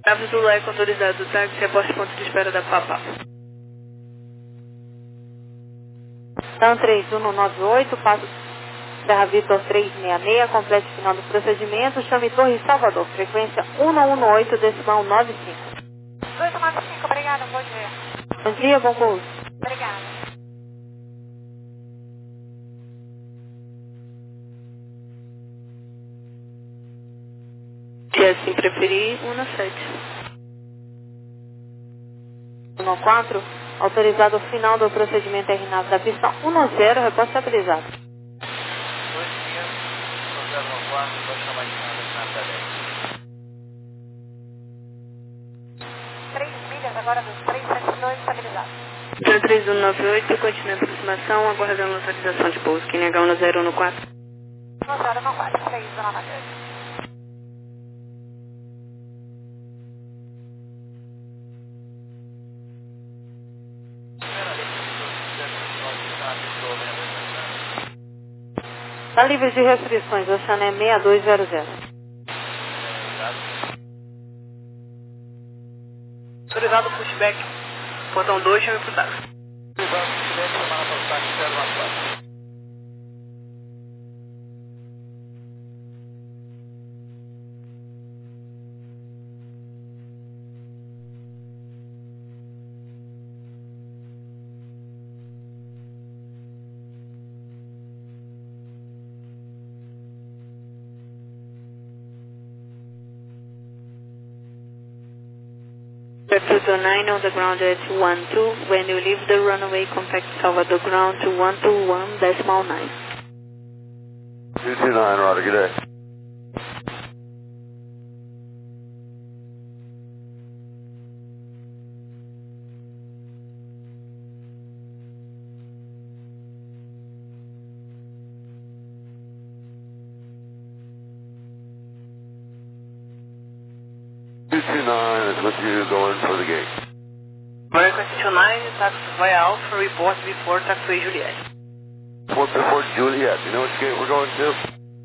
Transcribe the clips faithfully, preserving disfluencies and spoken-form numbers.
Bravo Zulu Eco autorizado, táxi, reporte ponto de espera da Papa. Então, três um nove oito, passo Serra Vitor trezentos e sessenta e seis, complete final do procedimento, chame Torre Salvador, frequência um um oito, decimal nove cinco. dois um nove cinco, obrigada, bom dia. Bom dia, bom pouso. Obrigada. Se assim preferir, um sete. um quatro, autorizado o final do procedimento R N A V da pista um zero, reposto estabilizado. dois quinhentos, zero um quatro, pode chamar de nada, nada dez. três milhas agora dos trezentos e setenta e dois, estabilizado. Então, três um nove oito, continua a aproximação, aguardando autorização de pouso. Q N H um zero um quatro. um zero um quatro, três um nove oito. Está livre de restrições, o Oceané seis dois zero zero. Autorizado pushback. Botão dois, chame pro táxi. Autorizado pushback, semana para o táxi zero um quatro. Pluto nine on the ground at one two. When you leave the runway, contact Salvador ground to one two one decimal nine. two two nine, Roger, good day. two two nine is with you going for the gate. American two nine, taxi via Alpha, report before taxiway Juliet. What's before Juliet? Do you know which gate we're going to?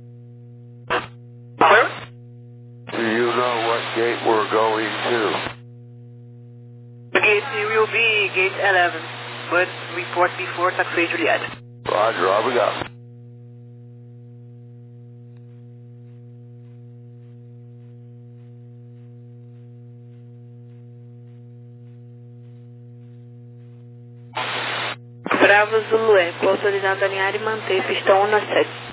Where? Do you know what gate we're going to? The gate will be gate eleven, but report before taxiway Juliet. Roger, obrigado. Bravo Zulu Eco, autorizado a alinhar e manter pista um na sete.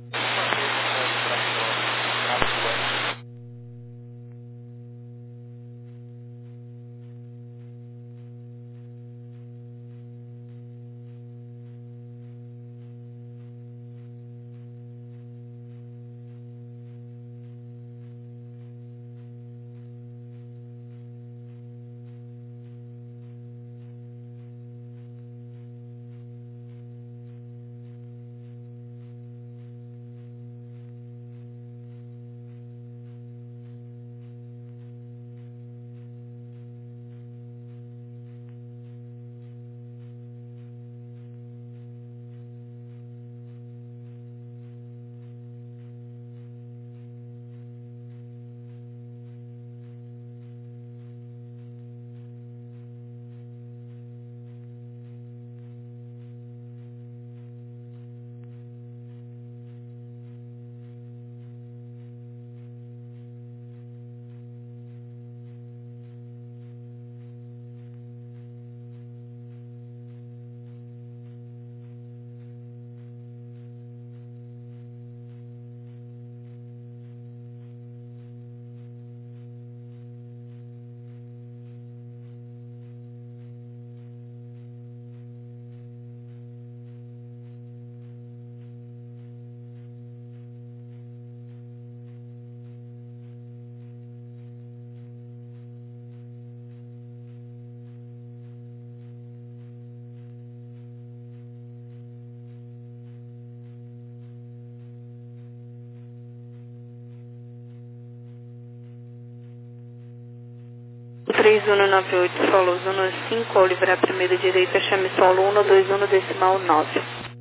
três um nove oito, solo zona cinco, ao livrar a primeira direita, chame solo um dois um decimal nove.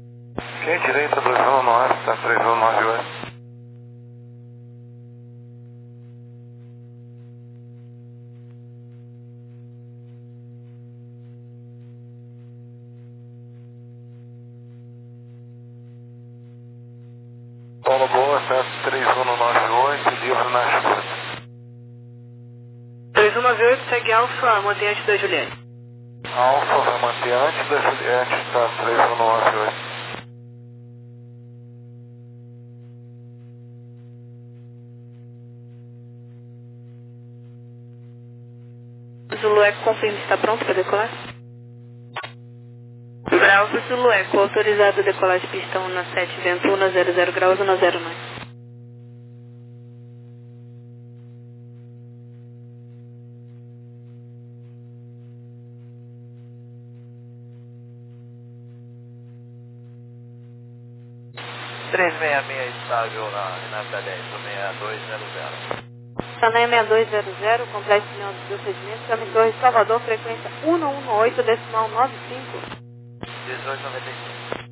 Ok, direita, dois um nove, tá três um nove oito. contato três um nove oito, livre na escuta. três um nove oito, segue Alfa, mantém antes da Juliette. Alfa vai manter antes da Juliette, tá três um nove oito. Zulu Eco, confirma, está pronto para decolar? Bravo, Zulu Eco, autorizado a decolar de pistão na sete, vento um, zero zero graus, um zero nove. três seis seis estável na Renata dez, seis dois zero zero. Sané seis dois zero zero, complete final do procedimento, chame Torre Salvador, frequência um um oito, decimal nove cinco. dezoito noventa e cinco.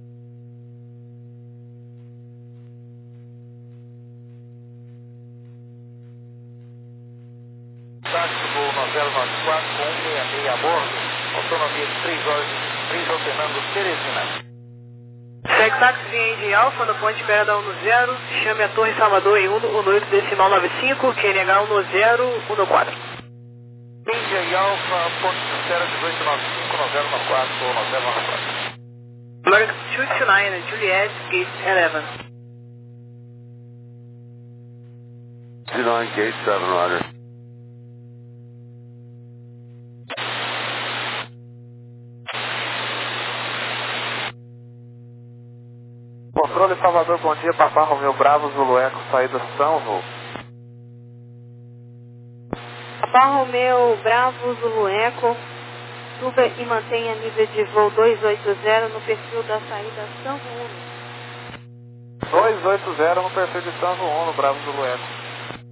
Táxi Gol nove zero nove quatro com cento e sessenta e seis a bordo, autonomia de três horas e vinte e três, alternando Teresina. Segue táxi via de Alfa, no ponte Perda um zero, chame a Torre Salvador em um um oito, decimal nove cinco, Q N H um zero um quatro. Índia e Alfa, ponte zero dezoito noventa e cinco, nove zero nove quatro ou nove zero nove quatro. American two two nine, Juliet, gate eleven. two nine, gate seven, Roger. Controle Salvador, bom dia, Papá Romeu Bravo, Zulu Eco, saída São Voo. Papá Romeu Bravo, Zulu Eco, suba e mantenha nível de voo dois oito zero no perfil da saída São Uno. dois oito zero no perfil de São Voo, no Bravo Zulu Eco.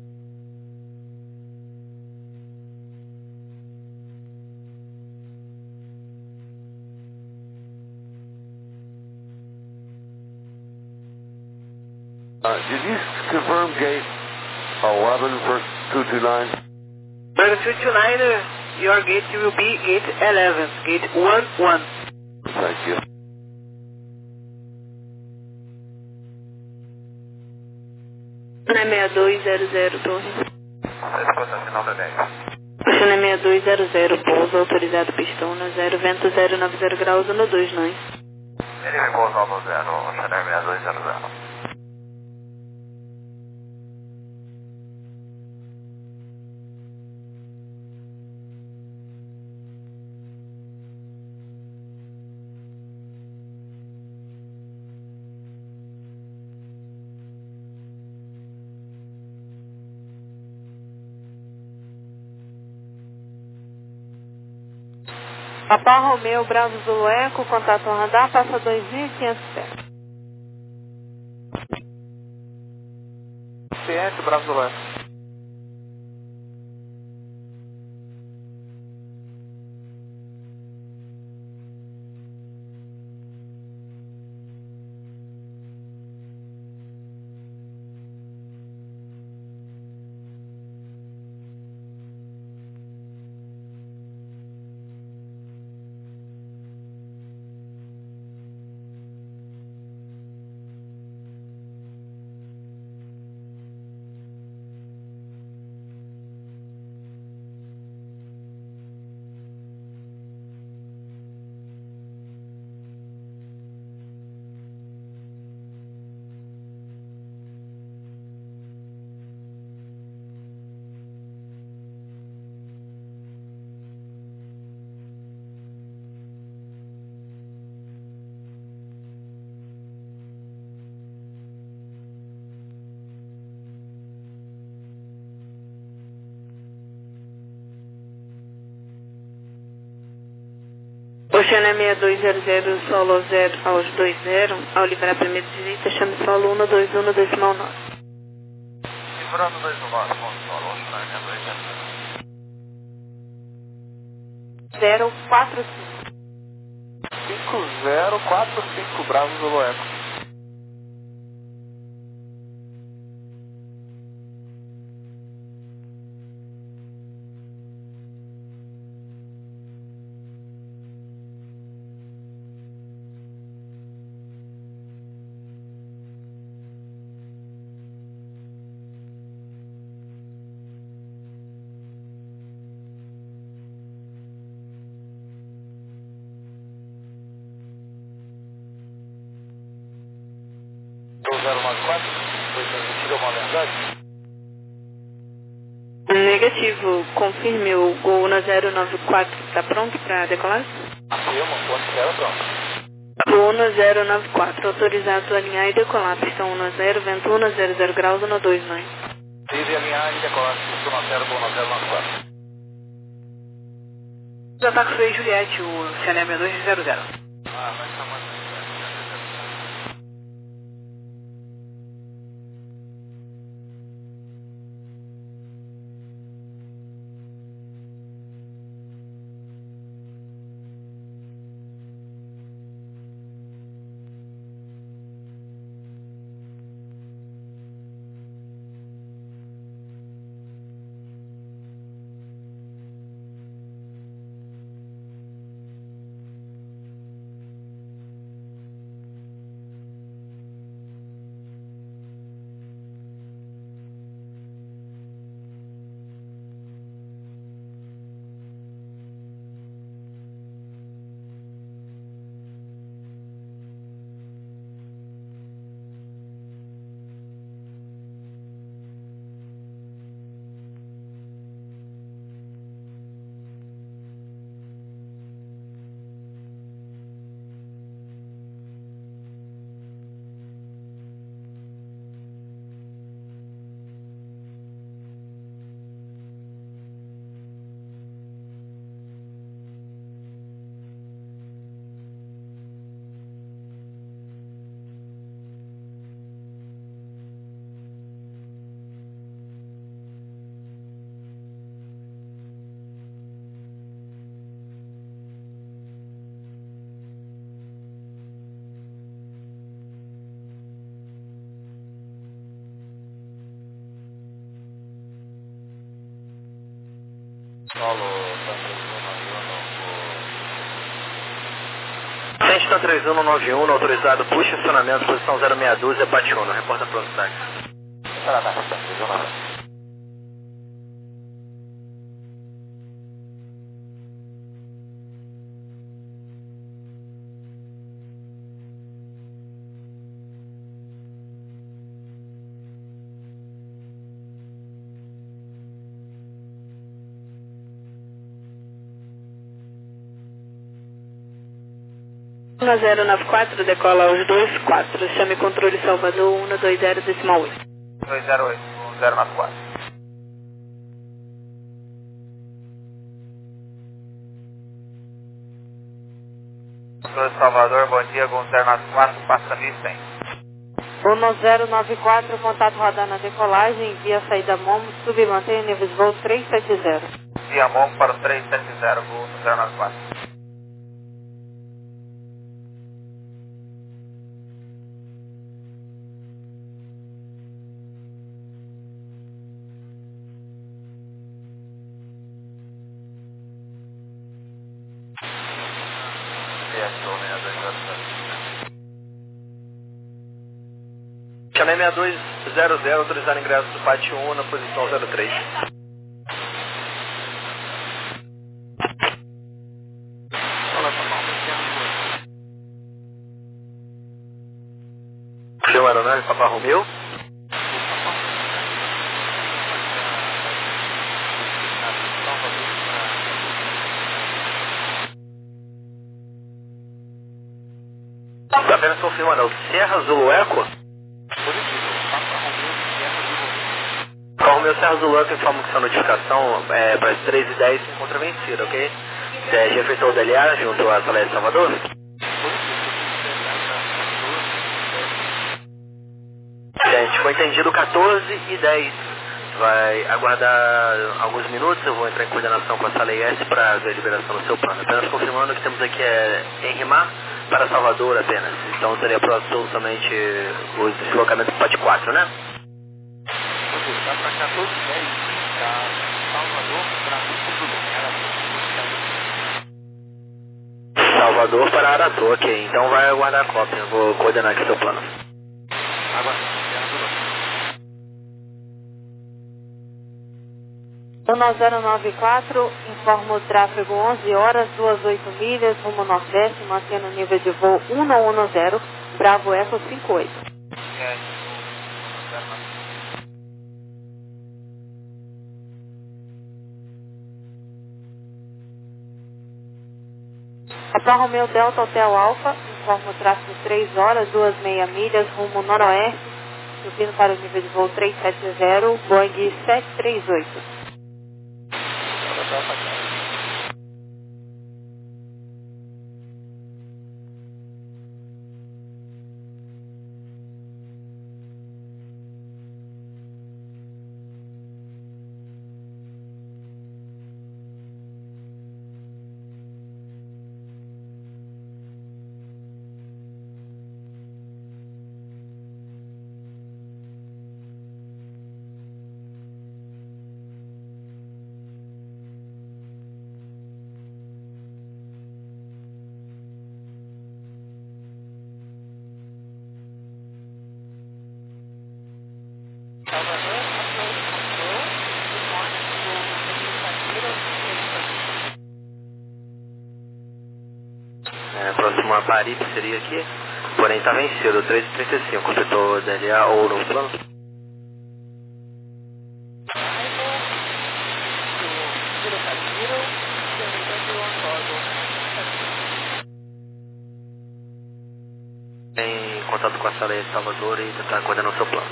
Uh, did you confirm gate eleven for two two nine? American two two nine, your gate will be gate eleven, gate one one. Thank you. seis dois zero zero, Torre. Resposta final da dez. Chana seis dois zero zero, pouso autorizado pistão na zero, vento zero nove zero graus, um dois nove. Ele me pousou no zero, Chanel seis dois zero zero. Papá Romeu Bravo, Zulu Eco, contato radar, passa dois mil e quinhentos pés. Ciente, Bravo Zulu Eco. Oceana seis dois zero zero, solo zero aos dois zero, ao liberar primeiro direita, chame solo um dois um, decimal nove. Livrando dois no nove, ponto solo, Oceana seis dois zero zero. zero quatro cinco. cinco zero quatro cinco, Bravo Zulu Eco. Negativo, confirme o Gol um zero nove quatro, está pronto para decolar? Afirmo, ponto zero pronto. Gol um zero nove quatro, autorizado a alinhar e decolar, pistão um zero, vento um zero zero graus, um dois nove. Livre alinhar e decolar, pistão um zero, Gol um zero nove quatro. Ataque foi Juliette, o C L M dois zero zero. Ah, vai chamar. Santa três um nove um, autorizado, puxa estacionamento, posição zero seis dois, Patiuno, reporta pronto, táxi. Tá, tá, tá, três um nove um. um zero nove quatro, decola aos dois quatro, chame controle Salvador um dois zero decimal oito. dois zero oito, um zero nove quatro. Controle Salvador, bom dia, Gol zero nove quatro, passa mil e cem. um zero nove quatro, contato rodando a decolagem, via saída MOM, sub e mantenha níveis voo três sete zero. Via MOM para o três sete zero, Gol zero nove quatro. Chame seis dois zero zero, autorizado ingresso do Pátio um na posição zero três. Deu aeronave, Papa Romeu. Tá apenas confirmando, é o Serra Zulu Eco? Papa Romeu Serra Zulu Eco informa que sua notificação é, para as três e dez se encontra vencida, ok? É, já efetuou o D L A junto à Salé de Salvador? Gente, foi entendido quatorze e dez. Vai aguardar alguns minutos, eu vou entrar em coordenação com a Sala I S para ver a liberação do seu plano. Apenas confirmando que temos aqui é em Rimar para Salvador apenas. Então seria próximo somente os deslocamentos do P A T quatro, né? Dá para quatorze e dez, para Salvador, para Salvador para Aratu, ok. Então vai aguardar a cópia, eu vou coordenar aqui o seu plano. Agora. um zero nove quatro, informa o tráfego onze horas, duas oito milhas, rumo nordeste, mantendo o nível de voo um um zero, Bravo Eco cinco oito. Papa Romeo Delta Hotel Alpha, informa o tráfego três horas, duas meia milhas, rumo noroeste, subindo para o nível de voo trezentos e setenta, Boeing sete três oito. É, próximo a Paris seria aqui, porém está vencido, três e trinta e cinco, completou o D L A ou no plano? Em contato com a sala de Salvador e tentar coordenar o seu plano.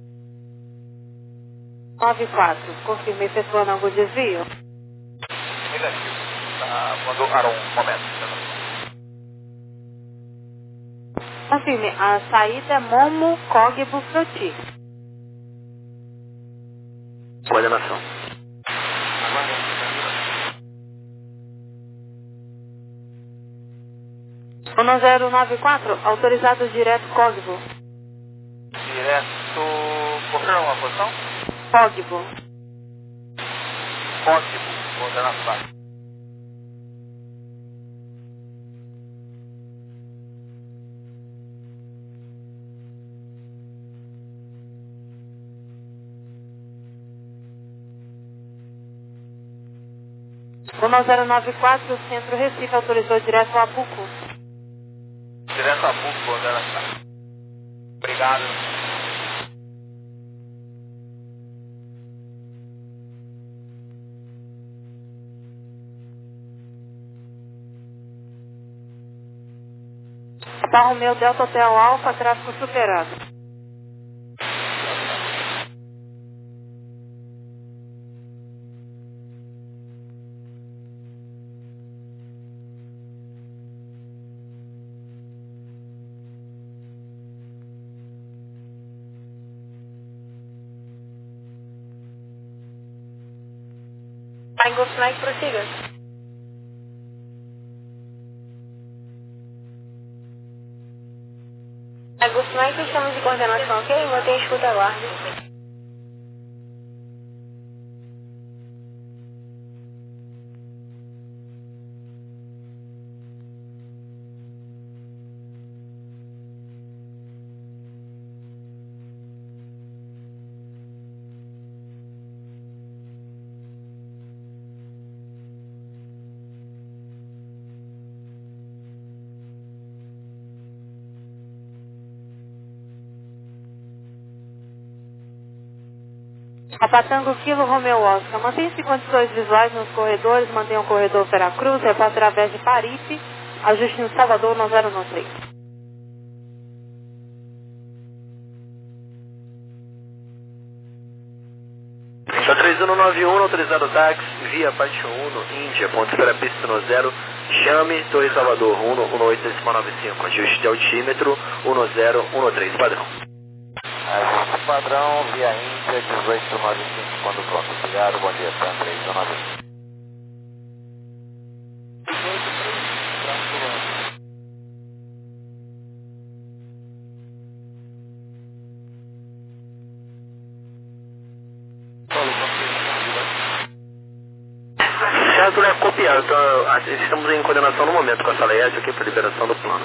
nove quatro, confirme efetuando algum desvio? Negativo. Tá, mandou para um momento. Confirme, a saída é Momo Cogbo Froti. Coordenação. um zero nove quatro, autorizado direto Cogbo. Direto. Confirma uma posição? Cogbo. Código. Coordenação. um zero nove quatro, Centro Recife, autorizou direto a Abuco. Direto a Buco, coordenação. Obrigado. Papa Romeo Delta Hotel Alpha, tráfego superado. Tango Flight, prossiga. Tango Flight, estamos de coordenação, ok? Mantém a escuta, aguarde. Papa Tango Kilo Romeo Oscar, mantenha-se em condições visuais nos corredores, mantenha o corredor Veracruz, repassa através de Paripe, ajuste no Salvador no zero nove três. Só três um nove um, autorizado táxi, via parte um, Índia, ponto espera pista no zero, chame, Torre Salvador, um um oito decimal nove cinco, ajuste de altímetro, um zero um três, padrão. Ajuste padrão, via Índia, dezoito noventa e cinco, quando pronto. Obrigado, bom dia, Sam, três um nove um. Certo, né? Copiado. Então, estamos em coordenação no momento com a sala E S aqui para liberação do plano.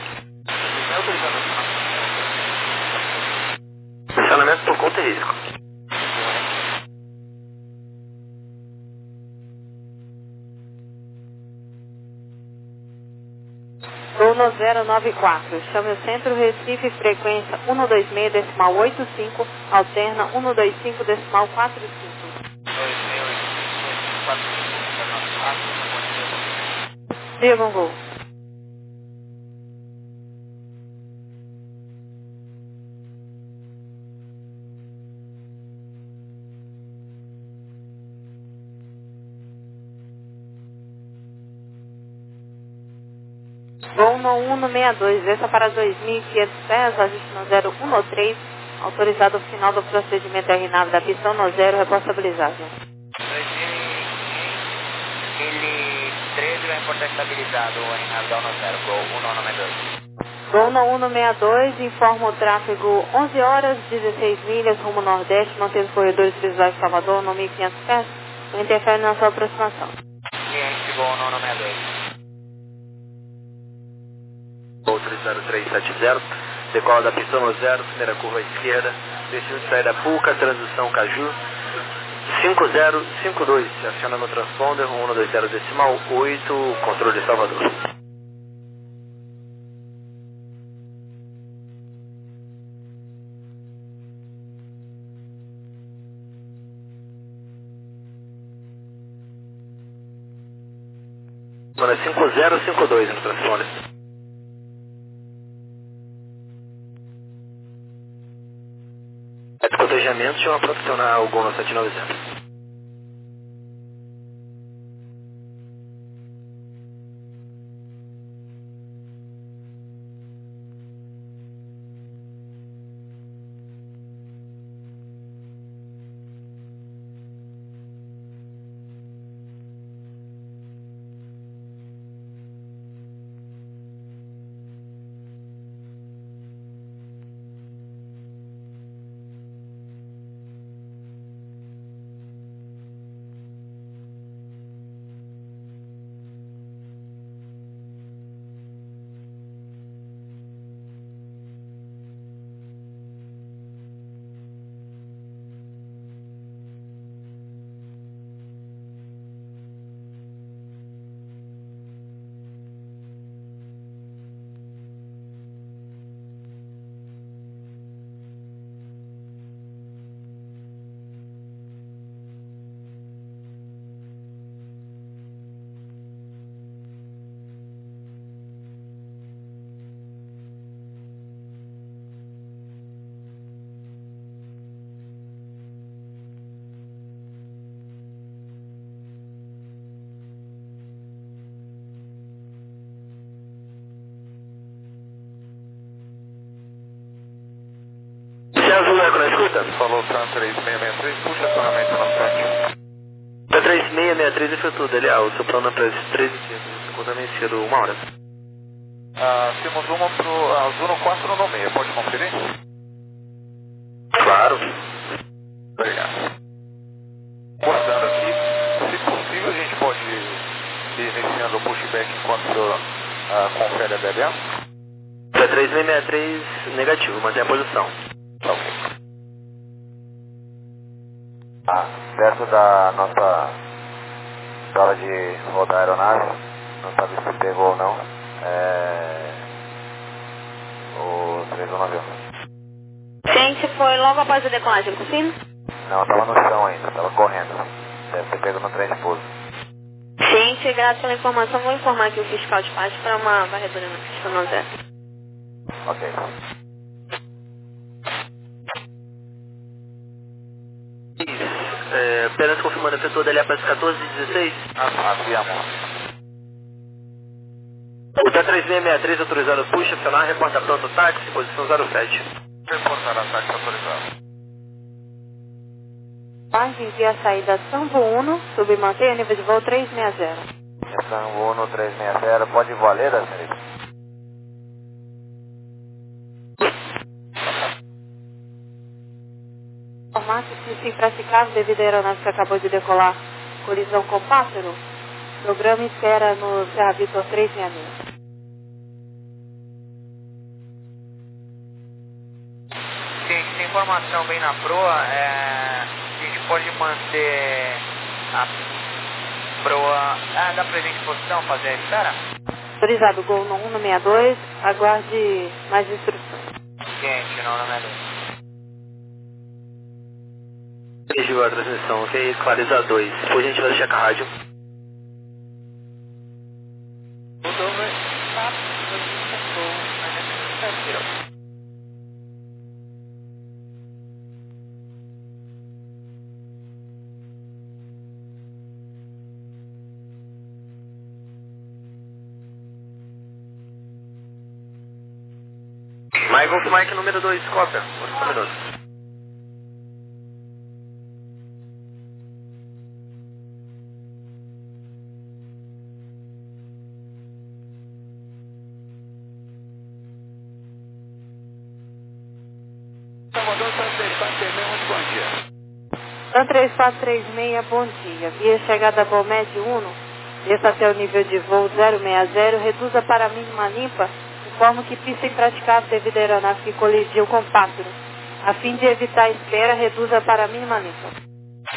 Funcionamento por conta e risco. um zero nove quatro, chame o Centro Recife, frequência um dois seis decimal oito cinco, alterna um dois cinco decimal quatro cinco. Diga um gol. Gol no um no seis dois, desça para dois mil e quinhentos pés, ajuste no zero um no três, autorizado o final do procedimento R nave da pista um no zero, responsabilizagem. dois mil e treze vai portar estabilizado o R nave da um no zero, Gol um no seis dois. Gol no um no seis dois, informa o tráfego onze horas, dezesseis milhas, rumo nordeste, mantendo os corredores visuais de Salvador, no mil e quinhentos pés, não interfere na sua aproximação. Cliente, Gol no seis dois. Gol três zero três sete zero, decola da pista no zero, primeira curva à esquerda, destino de saída Puca, transição Caju, cinco zero cinco dois, aciona no transponder, um um dois zero decimal oito, controle de Salvador. Mano, cinco zero cinco dois no transponder. Escotejamento, chama para opcionar o Gol no sete nove zero. Azul Eco na escuta? Falou Tran três seis seis três, puxa acionamento na frente. Tá três seis seis três e foi tudo, ele, ah, o seu plano é para três e cinco, ficou também cedo, uma hora. Ah, temos uma pro Azul no quatro no meio, pode conferir? Claro. Obrigado. Guardando aqui, se possível a gente pode ir iniciando o pushback enquanto o senhor ah, confere a B L A? Tá três seis seis três negativo, mantém a posição. Ok. Ah, perto da nossa sala de rodar a aeronave, não sabe se pegou ou não, é o três um nove um. Gente, foi logo após a decolagem, confirma? Não, estava no chão ainda, estava correndo. Deve ter pego no trem de pouso. Gente, graças pela informação, vou informar aqui o fiscal de parte para uma varredura na pista no zero. Ok. É, apenas confirmando, efetuou D L A para quatorze e dezesseis. Ah, aviamos. O T três seis seis três autorizado puxa, acionar, reporta pronto táxi, posição zero sete. Reportar ataque autorizado. Parte envia a saída Sambo Uno, submantenha nível de voo três seis zero. Sambo Uno três seis zero, pode valer, senhorita? Formato se impraticável devido à aeronave que acabou de decolar. Colisão com pássaro. Programa espera no Serra Vitor três seis seis. Gente, tem informação bem na proa, é, a gente pode manter a proa, ah, dá pra gente em posição, fazer a espera? Autorizado Gol no um no seis dois, aguarde mais instruções. Gente, não, não é dois. Dirigiu a transmissão, ok? Equaliza dois. Por gentileza, checa a rádio. Mike Golf Mike número dois, cópia. Oito minutos. São três quatro três seis, bom dia. Via chegada Bomed Uno, desça até o nível de voo zero seis zero, reduza para a mínima limpa, informa que pista impraticável devido à aeronave que colidiu com o pássaro. A fim de evitar a espera, reduza para a mínima limpa.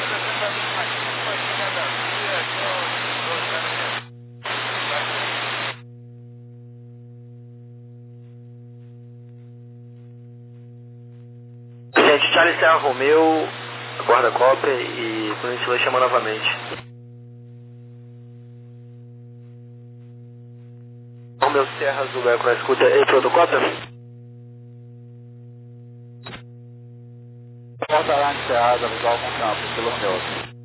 Gente, Charlie Serra Romeu, aguarda a cópia e quando a gente vai chamar novamente. Romeu Serra, Zulu com a escuta. Ei, pronto, cópia? Porta lá encerrada, visual com campo, pelo Romeu.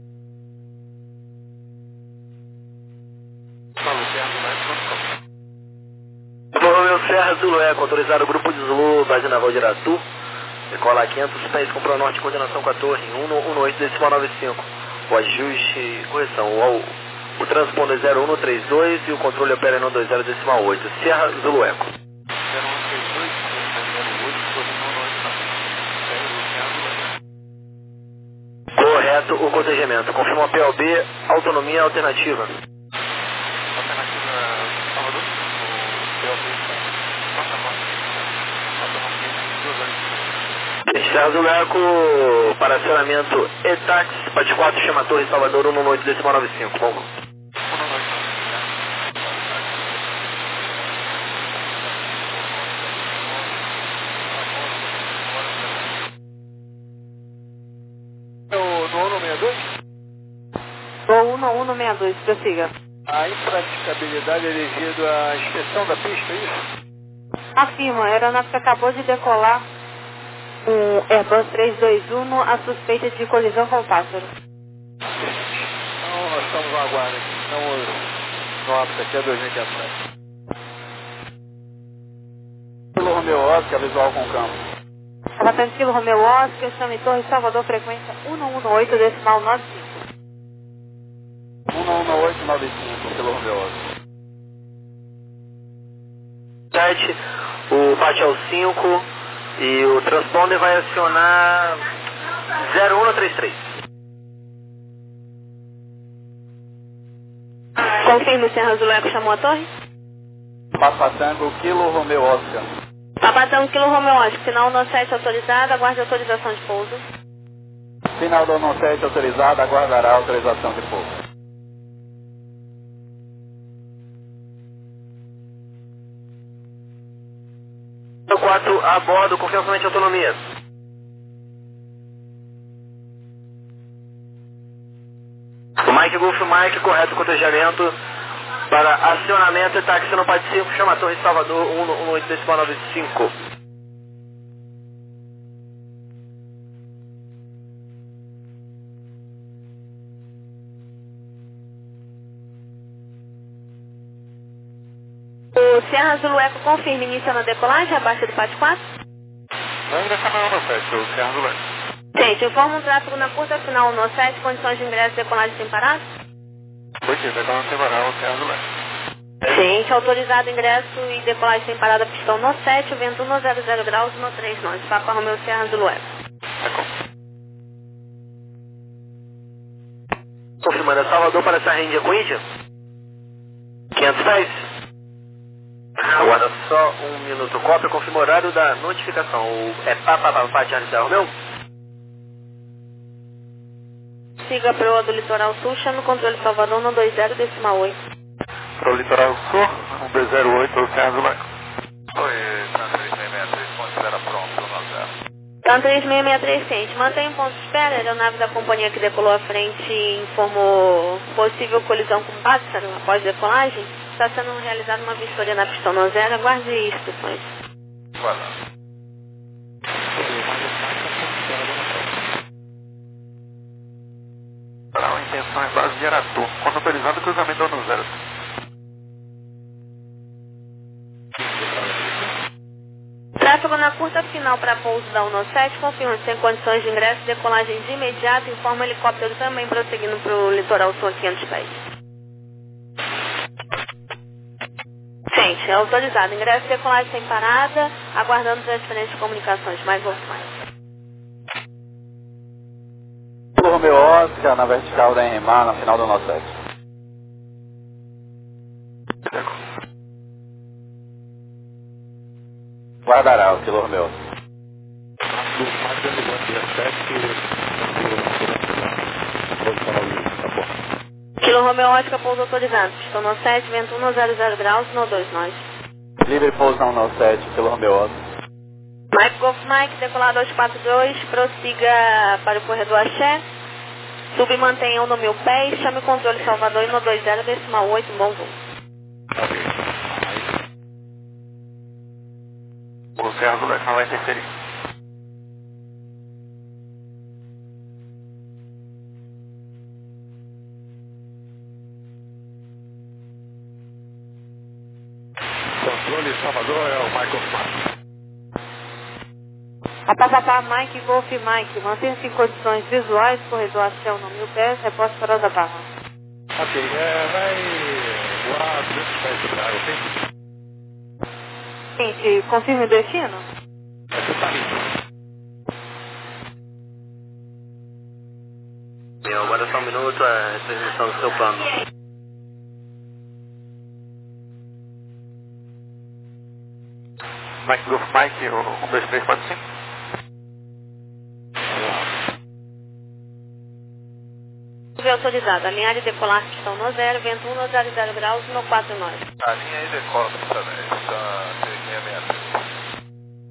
Romeu Serra, Zulu Eco, autorizado o grupo de Zulu, base naval de Iratu. Decola quinhentos, pés com Pronorte, coordenação com a torre, um um oito decimal nove cinco. O ajuste, correção, o, o transponder zero um três dois e o controle opera no dois zero decimal oito. Serra, Zulu Eco. Correto o cortejamento. Confirma a P O B, autonomia alternativa. Alternativa Salvador? P O B. Serra Zulu Eco para acionamento E-Tax, Pat quatro, chama Torre Salvador, um um oito decimal nove cinco. Bom. No ano sessenta e dois? Voo um um seis dois, prossiga. A impraticabilidade é devido à inspeção da pista, é isso? Afirma, a aeronave acabou de decolar um Airbus três dois um, a suspeita de colisão com o pássaro. Então, nós estamos no aguardo aqui. Estamos no óbito aqui a dois mil e quatorze. Pelo Romeu Oscar, visual com campo. Abatente Kilo Romeu Oscar, chame Torre Salvador, frequência um um oito decimal nove cinco. um um oito nove cinco, pelo Romeu Oscar. sete, o Pat é o cinco. E o transponder vai acionar zero um três três. Confirma, o Serra Zulu Eco chamou a torre? Papatango, Kilo Romeu Oscar. Papatango, Kilo Romeu Oscar, sinal no sete autorizado, aguarde autorização de pouso. Final do no sete autorizado, aguardará autorização de pouso. quatro a bordo, confiança de autonomia. O Mike Golf Mike, correto cotejamento para acionamento e táxi no Pat cinco, chama a Torre Salvador, um um oito decimal nove cinco. O Serra Zulu Eco confirma início na decolagem abaixo do Pat quatro? Não ingressar no sete, o Serra Zulu Eco. Gente, informa um tráfego na curta final no sete, condições de ingresso e decolagem sem parar? Positivo, decolagem sem parar, o Serra Zulu Eco. Gente, autorizado ingresso e decolagem sem parada, pistão no sete, vento no zero zero graus, no três nove. Papa Romeu Serra Zulu Eco. Confirmando a Salvador para essa rende com Índia. quinhentos pés. Aguarda só um minuto. Cópia, confirma o horário da notificação. O, é Papa Charlie Serra Romeu? Siga a proa do Litoral Sul, chame o controle Salvador no dois zero decimal oito. Para o Litoral Sul, um dois zero oito, o Serra Zulu Eco. Oi, Santa três seis seis três, ponto zero pronto, um zero. Então, três seis seis três quente. Mantenha um ponto de espera. A aeronave da companhia que decolou à frente informou possível colisão com pássaro após decolagem. Está sendo realizada uma vistoria na pista no zero. Aguarde instruções. Vai lá. Para intenção em base de Aratu. Quando autorizado, cruzamento no zero. chegou na curta final para pouso da um sete, confirma se tem condições de ingresso e decolagem de imediato, informa o helicóptero também prosseguindo para o litoral sul a quinhentos pés. Gente, é autorizado. Ingresso e decolagem sem parada, aguardando transferência de comunicações. Mais ou mais. Romeu Oscar, na vertical da Enrimar, na final do um sete. Guardará, o Kilo Romeu. Kilo Romeu Oscar, pouso autorizado. Pistão no sete, vento um zero zero graus, no dois nós. Livre pouso na um sete, Kilo Romeu Oscar. Mike Golf Mike, decolar dois quatro dois, prossiga para o corredor Axé. Sub e mantenha um no mil pés, chame o controle Salvador e no dois zero, decimal oito, bom voo. O Sérgio vai falar interferir. Controle Salvador é o Michael Smart. Apapapá, Mike, Golf Mike, mantenha-se em condições visuais, corredor Axé no mil pés, reposto para da barra. Ok, é, vai voar duzentos pés sobre a área, ok? Gente, confirme o destino? Você tá limpo. Bem, agora só um minuto, a transmissão do seu plano. Mike Golf Mike, um, dois, três, quatro, cinco. Autorizado. Alinhar e decolar pistão no zero, vento um zero zero graus, no quatro nós. A linha aí decola também, está três seis seis três.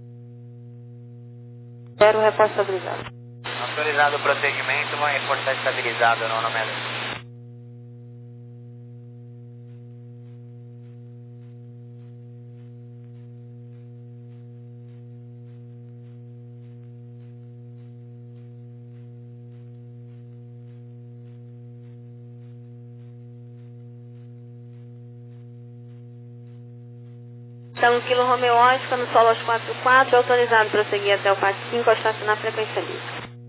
Zero, reposto autorizado. Autorizado o procedimento, vai reforçar estabilizado no nome. Então, Kilo Romeu Oscar, no solo aos quatro quatro, autorizado para prosseguir até o P A C cinco, ao estacionar a frequência livre.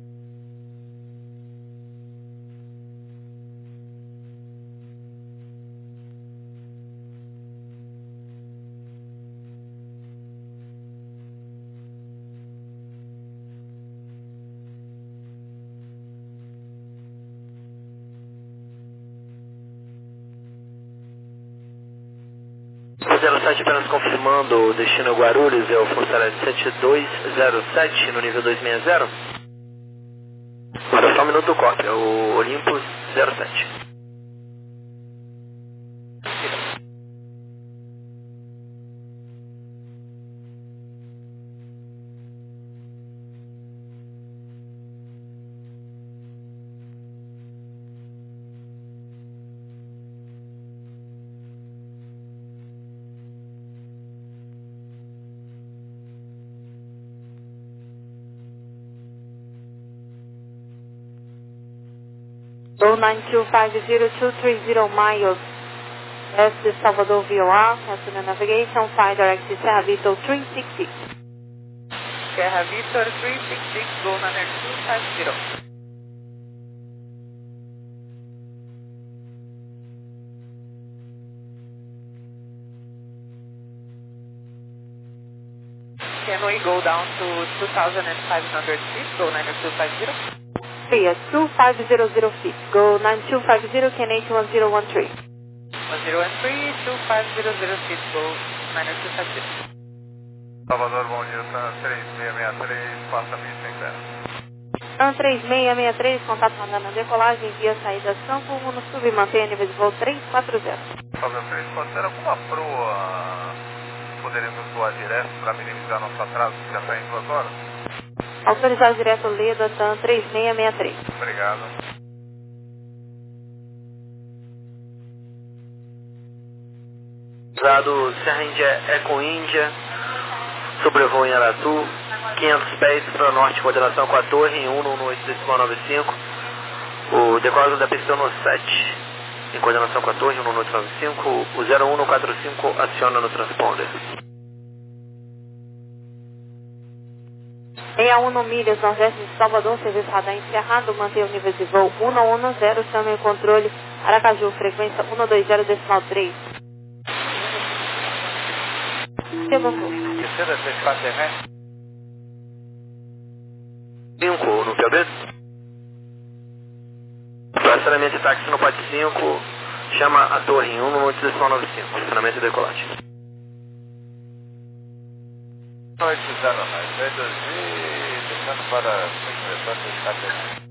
zero sete apenas confirmando o destino Guarulhos, é o Força Aérea sete dois zero sete no nível dois seis zero. Agora só um minuto do corte, é o Olympus zero sete. Go nine two five zero two three zero miles. West de Salvador V O R, cancel navigation, fly direct to Serra Vitor three six six. Serra Vitor three six six, go nine two five zero. Can we go down to two thousand five hundred feet, go nine two five zero? Yes, two five zero zero feet. Go nine two five zero, Can eight one zero one three. one zero one three, two five zero zero feet, go nine two five zero. Salvador, bom dia, tá três seis seis três, passa mil sem zero. Então, três seis seis três, contato mandando a decolagem, via saída Campo um no sub, mantenha nível de voo três quatro zero. Salvador três quatro zero, alguma proa poderíamos voar direto para minimizar nosso atraso, que já está em duas horas? Autorizado direto Leda, TAM três seis seis três. Obrigado. Usado Serra Índia Eco Índia, sobrevoo em Aratu, quinhentos pés para o norte, coordenação com a torre, em um no oito decimal nove cinco. O decolador da pista no sete, em coordenação com a torre, um no oito nove cinco. O zero um no quatro cinco aciona no transponder. a um milhas nordeste de Salvador, serviço radar encerrado, mantenha o nível de voo um um zero, chame o controle Aracaju, frequência um dois zero decimal três. Terceira, três quatro três seis. cinco no P B. Estacionamento de táxi no P A T cinco, chama a torre em um no decimal noventa e cinco, estacionamento e decolagem. oito zero nove, dois dois e descendo para cinco três quatro três.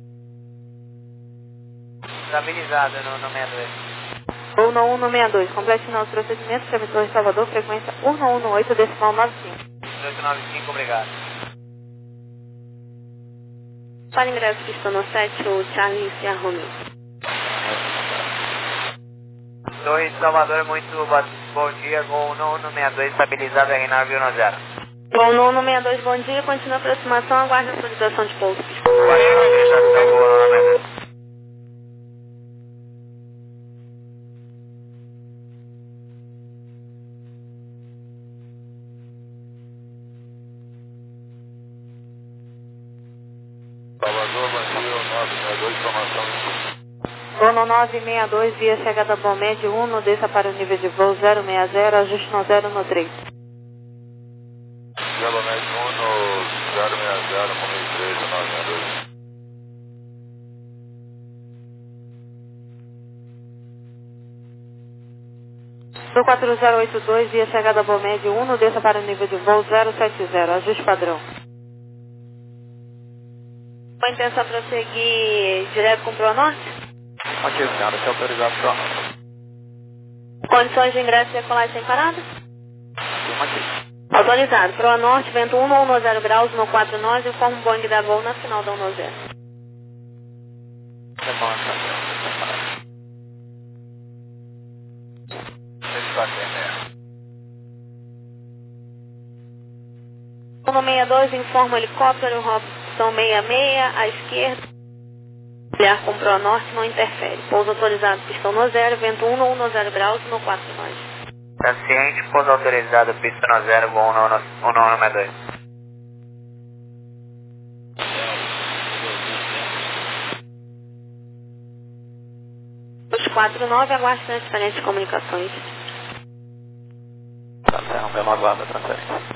Estabilizado no, no sessenta e dois. Voo no um sessenta e dois, complete nosso procedimento, chame Torre Salvador, frequência um um oito decimal noventa e cinco. oito nove cinco, obrigado. Para ingresso pista no sete, o Charlie Sierra Romeo. Torre de Salvador, muito bom dia, voo no um sessenta e dois, estabilizado R nove um zero. Voo no um sessenta e dois, bom dia, continua a aproximação, aguarde a solicitação de pouso. Salvador, Brasil, nove seis dois, informação. Voo no nove seis dois, via chegada Balmed um, desça para o nível de voo zero seis zero, ajuste no zero no três. Balmed um no zero seis zero, comigo três, nove seis dois. Voo quatro zero oito dois, via chegada Balmed um, desça para o nível de voo zero sete zero, ajuste padrão. Com a intenção para prosseguir direto com o Pro Norte? Ok, senhora, se autorizado Pro Norte. Condições de ingresso e decolagem sem parada? Aqui. Autorizado. Pro Norte, vento um um zero graus, no quatro nove, informa o Boeing da voo na final da um zero. É bom, então. três quatro seis. um seis dois, informa o helicóptero, Robson seis seis, à esquerda. Olhar com Pro Norte não interfere. Pouso autorizado, pistão no zero, vento um um zero graus, no quatro nove. Tá ciente, pouso autorizado, pista no zero, voo no um sessenta e dois. Os quatro nove, aguarde transferência de comunicações. Tá, interrompendo a guarda, transferência.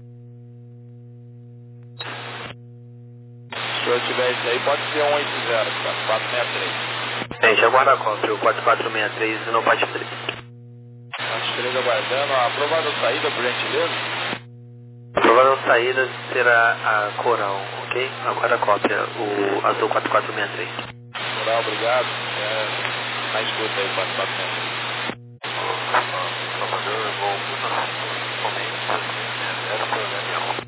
Se eu tiver isso aí, pode ser um oito zero, quatro seis três. Gente, aguarda a cópia, o quatro quatro seis três no P A T três. As três aguardando, a provável saída, por gentileza? A provável saída será a Coral, ok? Aguarda a cópia, o azul quatro quatro seis três. Coral, obrigado. É, na escuta aí, quatro quatro seis três. Salvador, voo zero para o Galeão.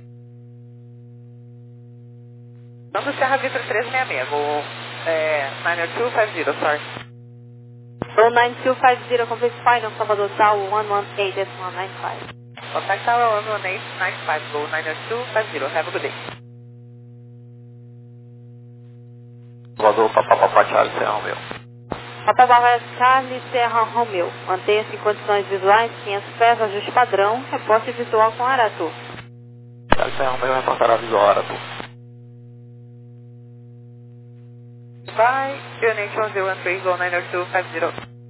Dando Serra Vitor trezentos e sessenta e seis, vou é, nove dois cinco zero, sorry. Voo nove dois cinco zero, complete final, Salvador Tower um um oito decimal nove cinco. Contact Tower one one eight nine five, go nine dois cinco zero, have a good day. Salvador, papapá, Charlie, Serra Romeo. Papapá, Charlie, Serra Romeo. Mantenha-se em condições visuais, quinhentos pés, ajuste padrão, reporte visual com Aratu. Charlie, Serra Romeo, reportará visual Aratu. Bye, U N H one zero one three, go nine dois cinco zero.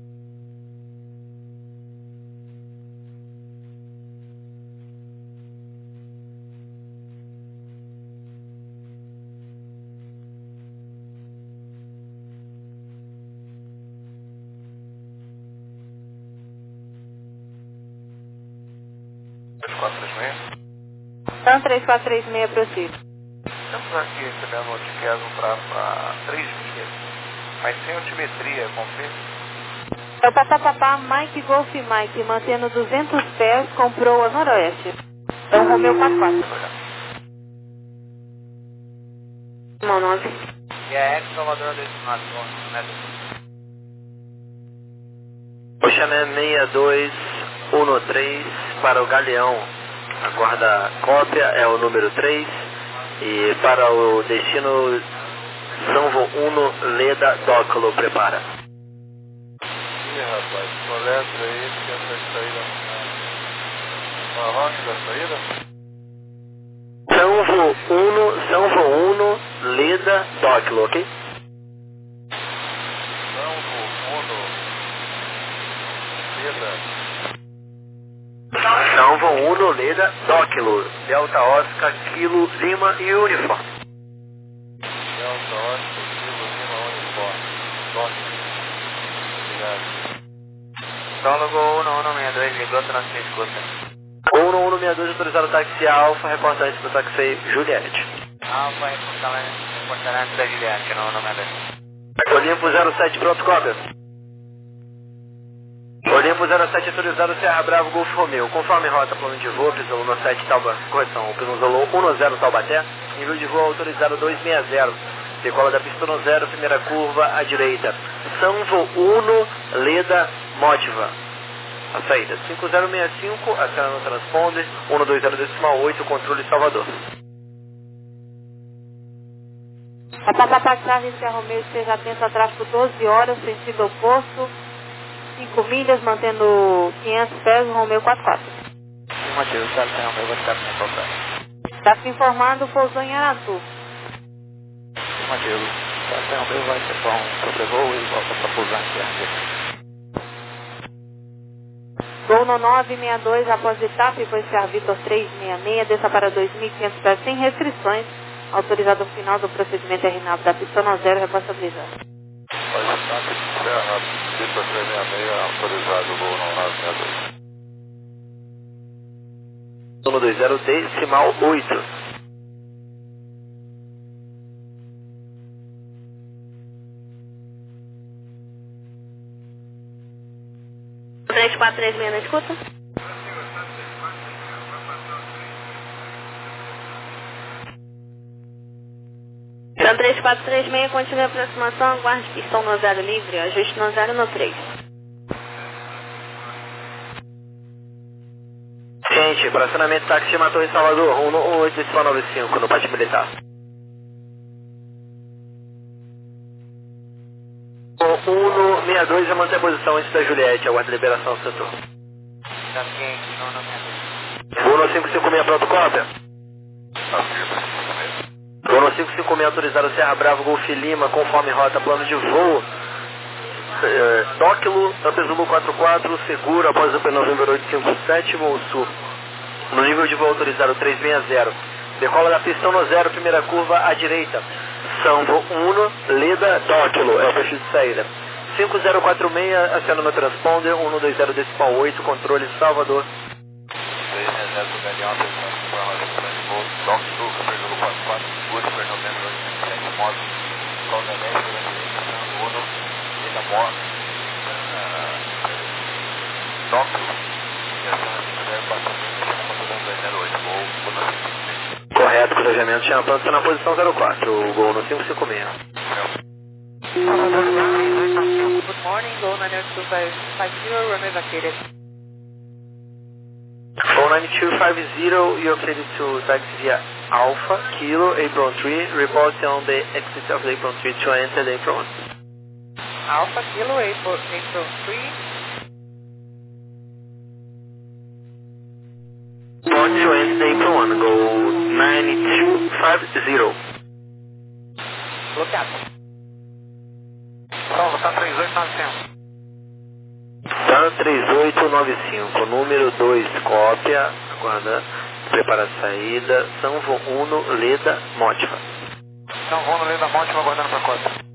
três quatro três seis. Então, três quatro três seis, prossiga. Estamos aqui recebendo o ticket para três milhas, mas sem altimetria, confirme. É o papapá Mike Golf Mike, mantendo duzentos pés com proa noroeste. É o Romeo quatro quatro. Irmão nove. E a Ex Salvador dois nove, né? Oxané seis dois um três para o Galeão. Aguarda a cópia, é o número três. E para o destino Sanvo um, Leda Dócolo, prepara. Ih, rapaz, soletra aí, que essa saída. Marrone da saída? São Sanvo Uno, Sanvo Uno, Leda, Doclo, ok? Sanvo Uno, Leda. Sanvo Uno, Leda, Doclo, Delta Oscar, Kilo, Lima e Uniforme. Delta Oscar, Kilo, Lima, Uniforme. Doclo. Obrigado. Sólogo um um seis dois, ligou, transfer escuta. um um seis dois, autorizado táxi Alfa, reportagem do táxi Juliette. Alfa, reportagem da Juliette, no um um seis dois. Olimpo zero sete, pronto, cópia. Olimpo zero sete, autorizado Serra Bravo, Golf Romeo. Conforme rota, plano de voo, piso um sete, Tauba, correção, piso um zero, Taubaté. Nível de voo autorizado duzentos e sessenta. Decola da pista um zero, primeira curva à direita. Sanvo Uno, Leda, Motiva. A saída cinco zero seis cinco, acena no transponder, um dois zero decimal oito, controle Salvador. Papapá Charlie, Serra Romeo, esteja atento a tráfego doze horas, sentido oposto, cinco milhas, mantendo quinhentos pés, Romeo quatro quatro. Motivo, sabe, Serra Romeo, vou ficar com o papai. Está se informando, pousou em Aratu. Motivo, sabe, Serra Romeo vai ser bom, sobrevoo e volta para pousar em Serra Romeo. Gol no nove seis dois, após etapa, e foi Sierra Vitor três seis seis, desça para dois mil e quinhentos pés sem restrições. Autorizado ao final do procedimento R nove da pista um zero, responsabilizado. Pode estar aqui de Serra, pista três seis seis, autorizado, voo no nove seis dois. um dois zero, decimal oito. três quatro três seis na escuta? Então três quatro três seis, continue a aproximação, aguarde pistão no zero livre, ajuste no zero no três. Gente, fracionamento táxi Matou em Salvador, um oito decimal nove cinco, no pátio militar. um seis dois, já mantém a posição antes da Juliette, aguarda liberação do setor. Tá quente, no um um seis dois. um cinco cinco seis, pronto, cópia. um cinco cinco seis, autorizado Serra Bravo, Golf Lima, conforme rota, plano de voo. É, Doclo, Zulu quatro quatro, seguro, após o P November oito cinco sete, voo sul. No nível de voo autorizado três seis zero. Decola da pista no zero, primeira curva à direita. Sanvo Uno, Leda, Doclo, é o perfil de saída. cinco zero quatro seis, acena no transponder, um dois zero decimal oito, controle Salvador. três seis zero, Galeão, atenção, informação do plano de voo, Doclo, Zulu quatro quatro, seguro, P November oito cinco sete, moto, Solda dez, Sanvo Uno, Leda, moto, Doclo, e acena cinco zero quatro seis, dois zero oito, voo, Correto, cruzamento, chama plano, está na posição zero quatro, o gol no cinco cinco seis. Good morning, Gol nine two five zero, runway vacated. Gol nine two five zero, you're cleared to taxi via Alpha, Kilo, Apron three, report on the exit of the Apron three to enter the Apron one. Alpha, Kilo, April three. Report to enter the Apron one, go nine two five zero. Bloqueado. Salvo, tá três oito nove cinco. Tá três oito nove cinco, número dois, cópia, aguarda, prepara a saída, Sanvo Uno, Leda, Motiva. Então vamos no Leda Monte, aguardando para a costa.